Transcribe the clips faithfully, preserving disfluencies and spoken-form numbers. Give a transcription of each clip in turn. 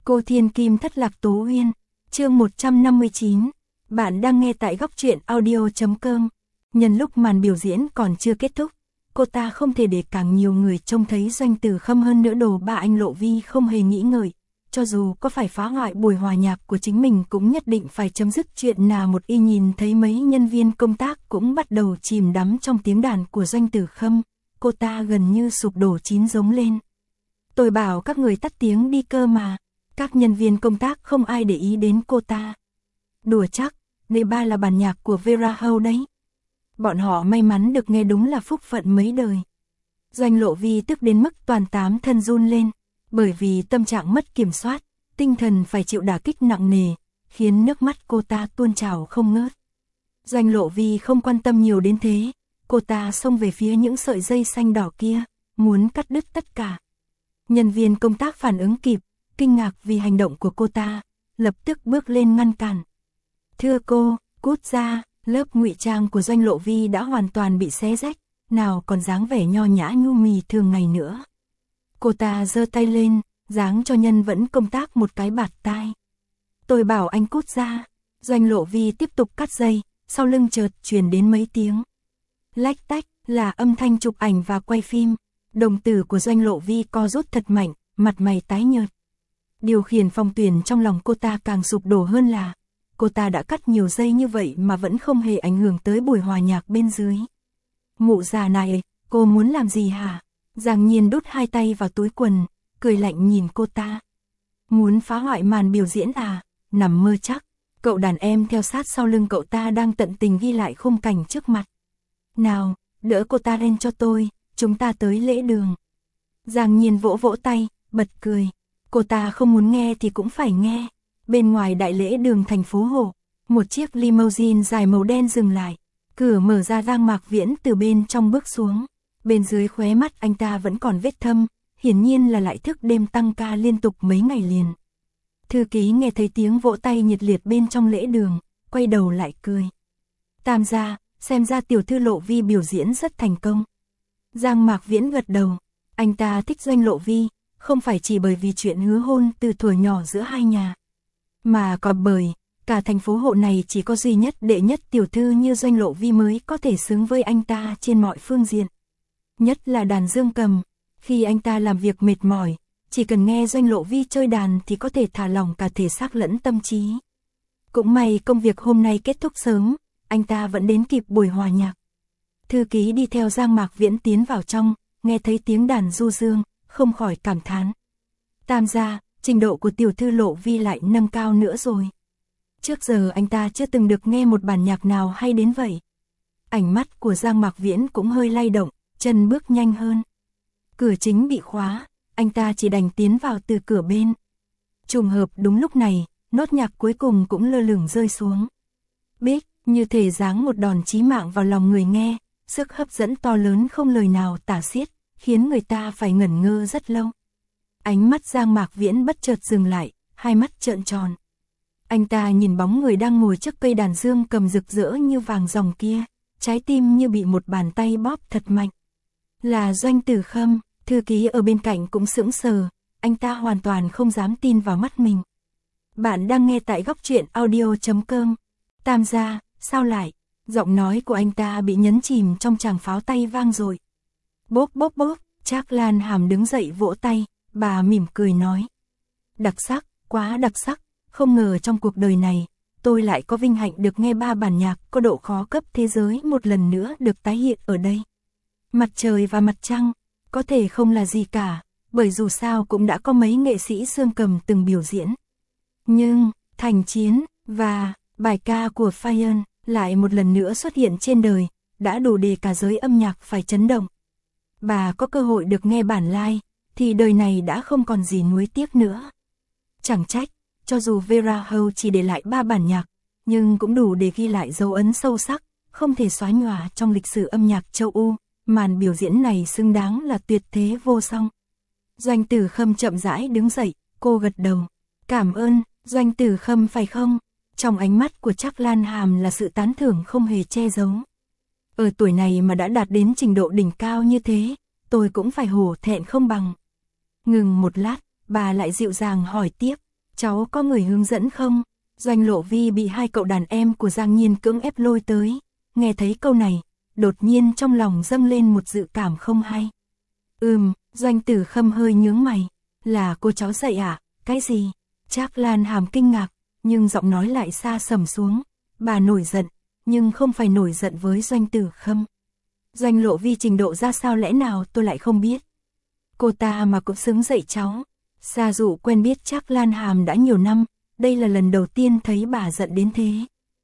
Cô Thiên Kim thất lạc Tố Uyên, chương một trăm năm mươi chín. Bạn đang nghe tại góc truyện audio chấm com. Nhân lúc màn biểu diễn còn chưa kết thúc, cô ta không thể để càng nhiều người trông thấy Doanh Tử Khâm hơn nữa. Đồ ba anh Lộ Vi không hề nghĩ ngợi, cho dù có phải phá hoại buổi hòa nhạc của chính mình cũng nhất định phải chấm dứt chuyện nào. Một y nhìn thấy mấy nhân viên công tác cũng bắt đầu chìm đắm trong tiếng đàn của Doanh Tử Khâm, cô ta gần như sụp đổ chín giống lên. Tôi bảo các người tắt tiếng đi cơ mà. Các nhân viên công tác không ai để ý đến cô ta. Đùa chắc, đây ba là bản nhạc của Vera Hâu đấy. Bọn họ may mắn được nghe, đúng là phúc phận mấy đời. Doanh Lộ Vi tức đến mức toàn tám thân run lên, bởi vì tâm trạng mất kiểm soát, tinh thần phải chịu đả kích nặng nề, khiến nước mắt cô ta tuôn trào không ngớt. Doanh Lộ Vi không quan tâm nhiều đến thế, cô ta xông về phía những sợi dây xanh đỏ kia, muốn cắt đứt tất cả. Nhân viên công tác phản ứng kịp, kinh ngạc vì hành động của cô ta, lập tức bước lên ngăn cản. Thưa cô, cút ra. Lớp ngụy trang của Doanh Lộ Vi đã hoàn toàn bị xé rách, nào còn dáng vẻ nho nhã nhu mì thường ngày nữa. Cô ta giơ tay lên, giáng cho nhân vẫn công tác một cái bạt tai. Tôi bảo anh cút ra. Doanh Lộ Vi tiếp tục cắt dây, sau lưng chợt truyền đến mấy tiếng lách tách, là âm thanh chụp ảnh và quay phim. Đồng tử của Doanh Lộ Vi co rút thật mạnh, mặt mày tái nhợt. Điều khiển phòng tuyển trong lòng cô ta càng sụp đổ hơn là cô ta đã cắt nhiều dây như vậy mà vẫn không hề ảnh hưởng tới buổi hòa nhạc bên dưới. Mụ già này, cô muốn làm gì hả? Giang Nhiên đút hai tay vào túi quần, cười lạnh nhìn cô ta. Muốn phá hoại màn biểu diễn à? Nằm mơ chắc. Cậu đàn em theo sát sau lưng cậu ta đang tận tình ghi lại khung cảnh trước mặt. Nào, đỡ cô ta lên cho tôi, chúng ta tới lễ đường. Giang Nhiên vỗ vỗ tay, bật cười. Cô ta không muốn nghe thì cũng phải nghe. Bên ngoài đại lễ đường thành phố Hồ, một chiếc limousine dài màu đen dừng lại. Cửa mở ra, Giang Mạc Viễn từ bên trong bước xuống. Bên dưới khóe mắt anh ta vẫn còn vết thâm, hiển nhiên là lại thức đêm tăng ca liên tục mấy ngày liền. Thư ký nghe thấy tiếng vỗ tay nhiệt liệt bên trong lễ đường, quay đầu lại cười. Tam gia, xem ra tiểu thư Lộ Vi biểu diễn rất thành công. Giang Mạc Viễn gật đầu, anh ta thích Doanh Lộ Vi, không phải chỉ bởi vì chuyện hứa hôn từ thuở nhỏ giữa hai nhà, mà còn bởi cả thành phố Hộ này chỉ có duy nhất đệ nhất tiểu thư như Doanh Lộ Vi mới có thể xứng với anh ta trên mọi phương diện. Nhất là đàn dương cầm, khi anh ta làm việc mệt mỏi, chỉ cần nghe Doanh Lộ Vi chơi đàn thì có thể thả lỏng cả thể xác lẫn tâm trí. Cũng may công việc hôm nay kết thúc sớm, anh ta vẫn đến kịp buổi hòa nhạc. Thư ký đi theo Giang Mạc Viễn tiến vào trong, nghe thấy tiếng đàn du dương, không khỏi cảm thán. Tam gia, trình độ của tiểu thư Lộ Vi lại nâng cao nữa rồi. Trước giờ anh ta chưa từng được nghe một bản nhạc nào hay đến vậy. Ánh mắt của Giang Mạc Viễn cũng hơi lay động, chân bước nhanh hơn. Cửa chính bị khóa, anh ta chỉ đành tiến vào từ cửa bên. Trùng hợp đúng lúc này, nốt nhạc cuối cùng cũng lơ lửng rơi xuống. Bích, như thể giáng một đòn chí mạng vào lòng người nghe, sức hấp dẫn to lớn không lời nào tả xiết, khiến người ta phải ngẩn ngơ rất lâu. Ánh mắt Giang Mạc Viễn bất chợt dừng lại, hai mắt trợn tròn. Anh ta nhìn bóng người đang ngồi trước cây đàn dương cầm rực rỡ như vàng ròng kia, trái tim như bị một bàn tay bóp thật mạnh. Là Doanh Tử Khâm. Thư ký ở bên cạnh cũng sững sờ, anh ta hoàn toàn không dám tin vào mắt mình. Bạn đang nghe tại góc truyện audio chấm com. Tam gia, sao lại? Giọng nói của anh ta bị nhấn chìm trong tràng pháo tay vang dội. Bốp bốp bốp, Trác Lan Hàm đứng dậy vỗ tay, bà mỉm cười nói. Đặc sắc, quá đặc sắc, không ngờ trong cuộc đời này, tôi lại có vinh hạnh được nghe ba bản nhạc có độ khó cấp thế giới một lần nữa được tái hiện ở đây. Mặt trời và mặt trăng, có thể không là gì cả, bởi dù sao cũng đã có mấy nghệ sĩ xương cầm từng biểu diễn. Nhưng, Thành Chiến, và bài ca của Fayên lại một lần nữa xuất hiện trên đời, đã đủ để cả giới âm nhạc phải chấn động. Bà có cơ hội được nghe bản live, thì đời này đã không còn gì nuối tiếc nữa. Chẳng trách, cho dù Vera Hâu chỉ để lại ba bản nhạc, nhưng cũng đủ để ghi lại dấu ấn sâu sắc, không thể xóa nhòa trong lịch sử âm nhạc châu Âu. Màn biểu diễn này xứng đáng là tuyệt thế vô song. Doanh Tử Khâm chậm rãi đứng dậy, cô gật đầu. Cảm ơn, Doanh Tử Khâm phải không? Trong ánh mắt của Trác Lan Hàm là sự tán thưởng không hề che giấu. Ở tuổi này mà đã đạt đến trình độ đỉnh cao như thế, tôi cũng phải hổ thẹn không bằng. Ngừng một lát, bà lại dịu dàng hỏi tiếp, cháu có người hướng dẫn không? Doanh Lộ Vi bị hai cậu đàn em của Giang Nhiên cưỡng ép lôi tới, nghe thấy câu này, đột nhiên trong lòng dâng lên một dự cảm không hay. Ừm, Doanh Tử Khâm hơi nhướng mày, là cô cháu dạy à? Cái gì? Trác Lan Hàm kinh ngạc, nhưng giọng nói lại xa sầm xuống, bà nổi giận, nhưng không phải nổi giận với Doanh Tử Khâm. Doanh Lộ Vi trình độ ra sao lẽ nào tôi lại không biết. Cô ta mà cũng xứng dạy cháu. Sa Dụ quen biết Trác Lan Hàm đã nhiều năm, đây là lần đầu tiên thấy bà giận đến thế.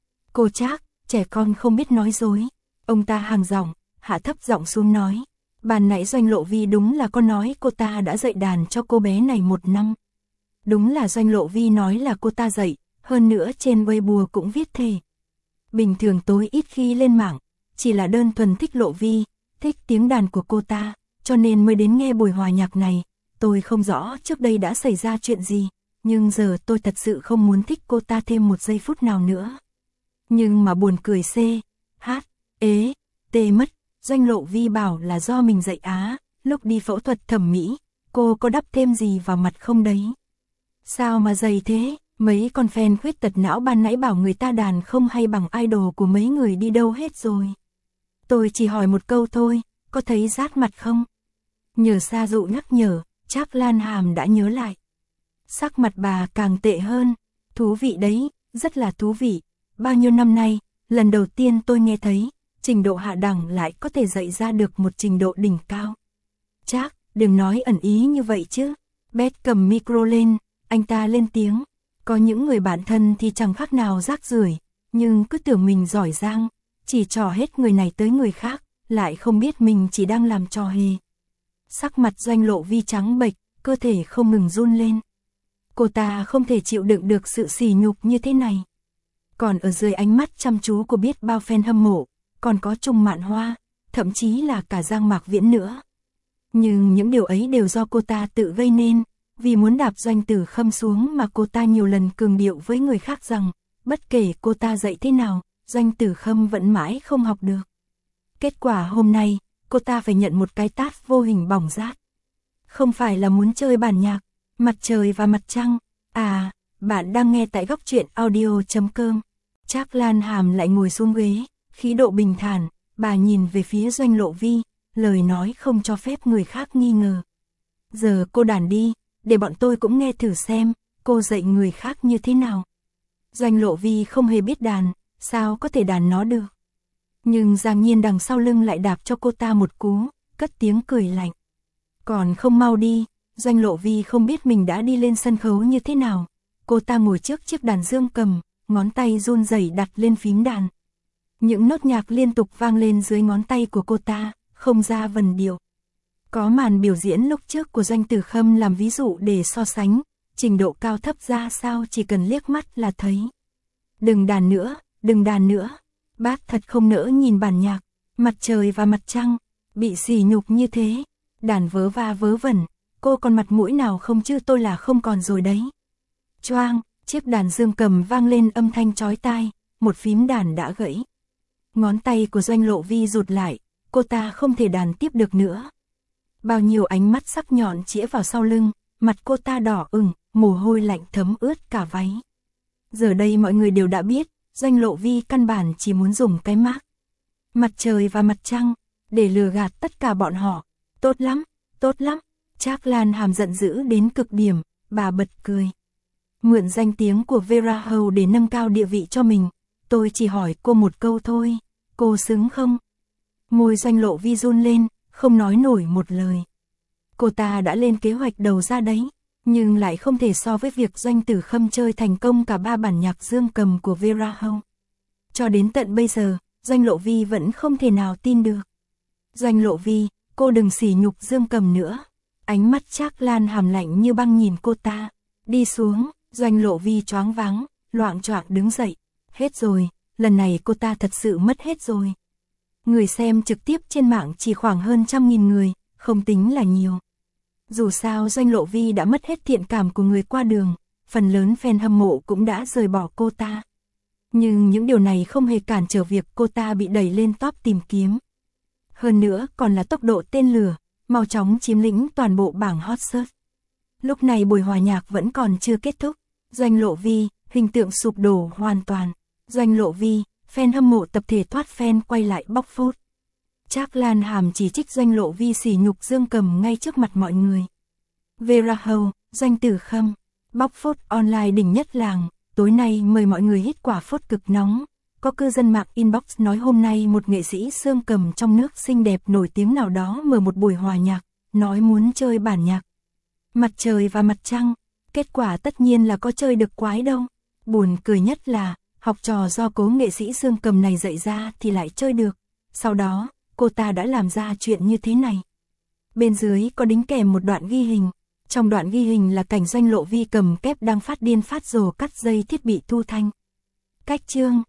Cô Trác, trẻ con không biết nói dối. Ông ta hàng giọng, hạ thấp giọng xuống nói. Bàn nãy Doanh Lộ Vi đúng là có nói cô ta đã dạy đàn cho cô bé này một năm. Đúng là Doanh Lộ Vi nói là cô ta dạy, hơn nữa trên Weibo cũng viết thề. Bình thường tối ít khi lên mạng, chỉ là đơn thuần thích Lộ Vi, thích tiếng đàn của cô ta, cho nên mới đến nghe buổi hòa nhạc này. Tôi không rõ trước đây đã xảy ra chuyện gì, nhưng giờ tôi thật sự không muốn thích cô ta thêm một giây phút nào nữa. Nhưng mà buồn cười C, H, ế, T mất, Doanh Lộ Vi bảo là do mình dạy á, lúc đi phẫu thuật thẩm mỹ, cô có đắp thêm gì vào mặt không đấy? Sao mà dày thế, mấy con fan khuyết tật não ban nãy bảo người ta đàn không hay bằng idol của mấy người đi đâu hết rồi. Tôi chỉ hỏi một câu thôi, có thấy rát mặt không? Nhờ Sa Dụ nhắc nhở, Trác Lan Hàm đã nhớ lại. Sắc mặt bà càng tệ hơn, thú vị đấy, rất là thú vị. Bao nhiêu năm nay, lần đầu tiên tôi nghe thấy, trình độ hạ đẳng lại có thể dạy ra được một trình độ đỉnh cao. Trác, đừng nói ẩn ý như vậy chứ. Beth cầm micro lên, anh ta lên tiếng. Có những người bạn thân thì chẳng khác nào rác rưởi, nhưng cứ tưởng mình giỏi giang, chỉ trò hết người này tới người khác, lại không biết mình chỉ đang làm trò hề. Sắc mặt Doanh Lộ Vi trắng bệch, cơ thể không ngừng run lên. Cô ta không thể chịu đựng được sự sỉ nhục như thế này. Còn ở dưới ánh mắt chăm chú của biết bao fan hâm mộ, còn có Trung Mạn Hoa, thậm chí là cả Giang Mạc Viễn nữa. Nhưng những điều ấy đều do cô ta tự gây nên, vì muốn đạp Doanh Tử Khâm xuống mà cô ta nhiều lần cường điệu với người khác rằng, bất kể cô ta dạy thế nào, Doanh Tử Khâm vẫn mãi không học được. Kết quả hôm nay, cô ta phải nhận một cái tát vô hình bỏng rát. Không phải là muốn chơi bản nhạc, mặt trời và mặt trăng. À, bạn đang nghe tại góc truyện audio chấm com. Trác Lan Hàm lại ngồi xuống ghế, khí độ bình thản, bà nhìn về phía Doanh Lộ Vi, lời nói không cho phép người khác nghi ngờ. Giờ cô đàn đi, để bọn tôi cũng nghe thử xem, cô dạy người khác như thế nào. Doanh Lộ Vi không hề biết đàn, sao có thể đàn nó được. Nhưng Giang Nhiên đằng sau lưng lại đạp cho cô ta một cú, cất tiếng cười lạnh. Còn không mau đi, Doanh Lộ Vi không biết mình đã đi lên sân khấu như thế nào. Cô ta ngồi trước chiếc đàn dương cầm, ngón tay run rẩy đặt lên phím đàn. Những nốt nhạc liên tục vang lên dưới ngón tay của cô ta, không ra vần điệu. Có màn biểu diễn lúc trước của Doanh Tử Khâm làm ví dụ để so sánh, trình độ cao thấp ra sao chỉ cần liếc mắt là thấy. Đừng đàn nữa, đừng đàn nữa. Bác thật không nỡ nhìn bản nhạc, mặt trời và mặt trăng, bị sỉ nhục như thế, đàn vớ va vớ vẩn, cô còn mặt mũi nào không chứ tôi là không còn rồi đấy. Choang, chiếc đàn dương cầm vang lên âm thanh chói tai, một phím đàn đã gãy. Ngón tay của Doanh Lộ Vi rụt lại, cô ta không thể đàn tiếp được nữa. Bao nhiêu ánh mắt sắc nhọn chĩa vào sau lưng, mặt cô ta đỏ ửng, mồ hôi lạnh thấm ướt cả váy. Giờ đây mọi người đều đã biết, Doanh Lộ Vi căn bản chỉ muốn dùng cái mác mặt trời và mặt trăng để lừa gạt tất cả bọn họ. Tốt lắm, tốt lắm. Trác Lan Hàm giận dữ đến cực điểm, bà bật cười. Mượn danh tiếng của Vera Hầu để nâng cao địa vị cho mình, tôi chỉ hỏi cô một câu thôi, cô xứng không? Môi Doanh Lộ Vi run lên, không nói nổi một lời. Cô ta đã lên kế hoạch đầu ra đấy, nhưng lại không thể so với việc Doanh Tử Khâm chơi thành công cả ba bản nhạc dương cầm của Vera Hầu. Cho đến tận bây giờ, Doanh Lộ Vi vẫn không thể nào tin được. Doanh Lộ Vi, cô đừng sỉ nhục dương cầm nữa. Ánh mắt Trác Lan Hàm lạnh như băng nhìn cô ta. Đi xuống, Doanh Lộ Vi choáng váng, loạng choạng đứng dậy. Hết rồi, lần này cô ta thật sự mất hết rồi. Người xem trực tiếp trên mạng chỉ khoảng hơn trăm nghìn người, không tính là nhiều. Dù sao Doanh Lộ Vi đã mất hết thiện cảm của người qua đường, phần lớn fan hâm mộ cũng đã rời bỏ cô ta. Nhưng những điều này không hề cản trở việc cô ta bị đẩy lên top tìm kiếm. Hơn nữa còn là tốc độ tên lửa, mau chóng chiếm lĩnh toàn bộ bảng hot search. Lúc này buổi hòa nhạc vẫn còn chưa kết thúc, Doanh Lộ Vi, hình tượng sụp đổ hoàn toàn. Doanh Lộ Vi, fan hâm mộ tập thể thoát fan quay lại bóc phốt. Trác Lan Hàm chỉ trích Doanh Lộ Vi sỉ nhục Dương Cầm ngay trước mặt mọi người. Vera Hầu, Doanh Tử Khâm, bóc phốt online đỉnh nhất làng, tối nay mời mọi người hít quả phốt cực nóng. Có cư dân mạng inbox nói hôm nay một nghệ sĩ Dương Cầm trong nước xinh đẹp nổi tiếng nào đó mở một buổi hòa nhạc, nói muốn chơi bản nhạc Mặt Trời và Mặt Trăng, kết quả tất nhiên là có chơi được quái đâu. Buồn cười nhất là, học trò do cố nghệ sĩ Dương Cầm này dạy ra thì lại chơi được. Sau đó, cô ta đã làm ra chuyện như thế này. Bên dưới có đính kèm một đoạn ghi hình. Trong đoạn ghi hình là cảnh Doanh Lộ Vi cầm kép đang phát điên phát rồ cắt dây thiết bị thu thanh. Cách chương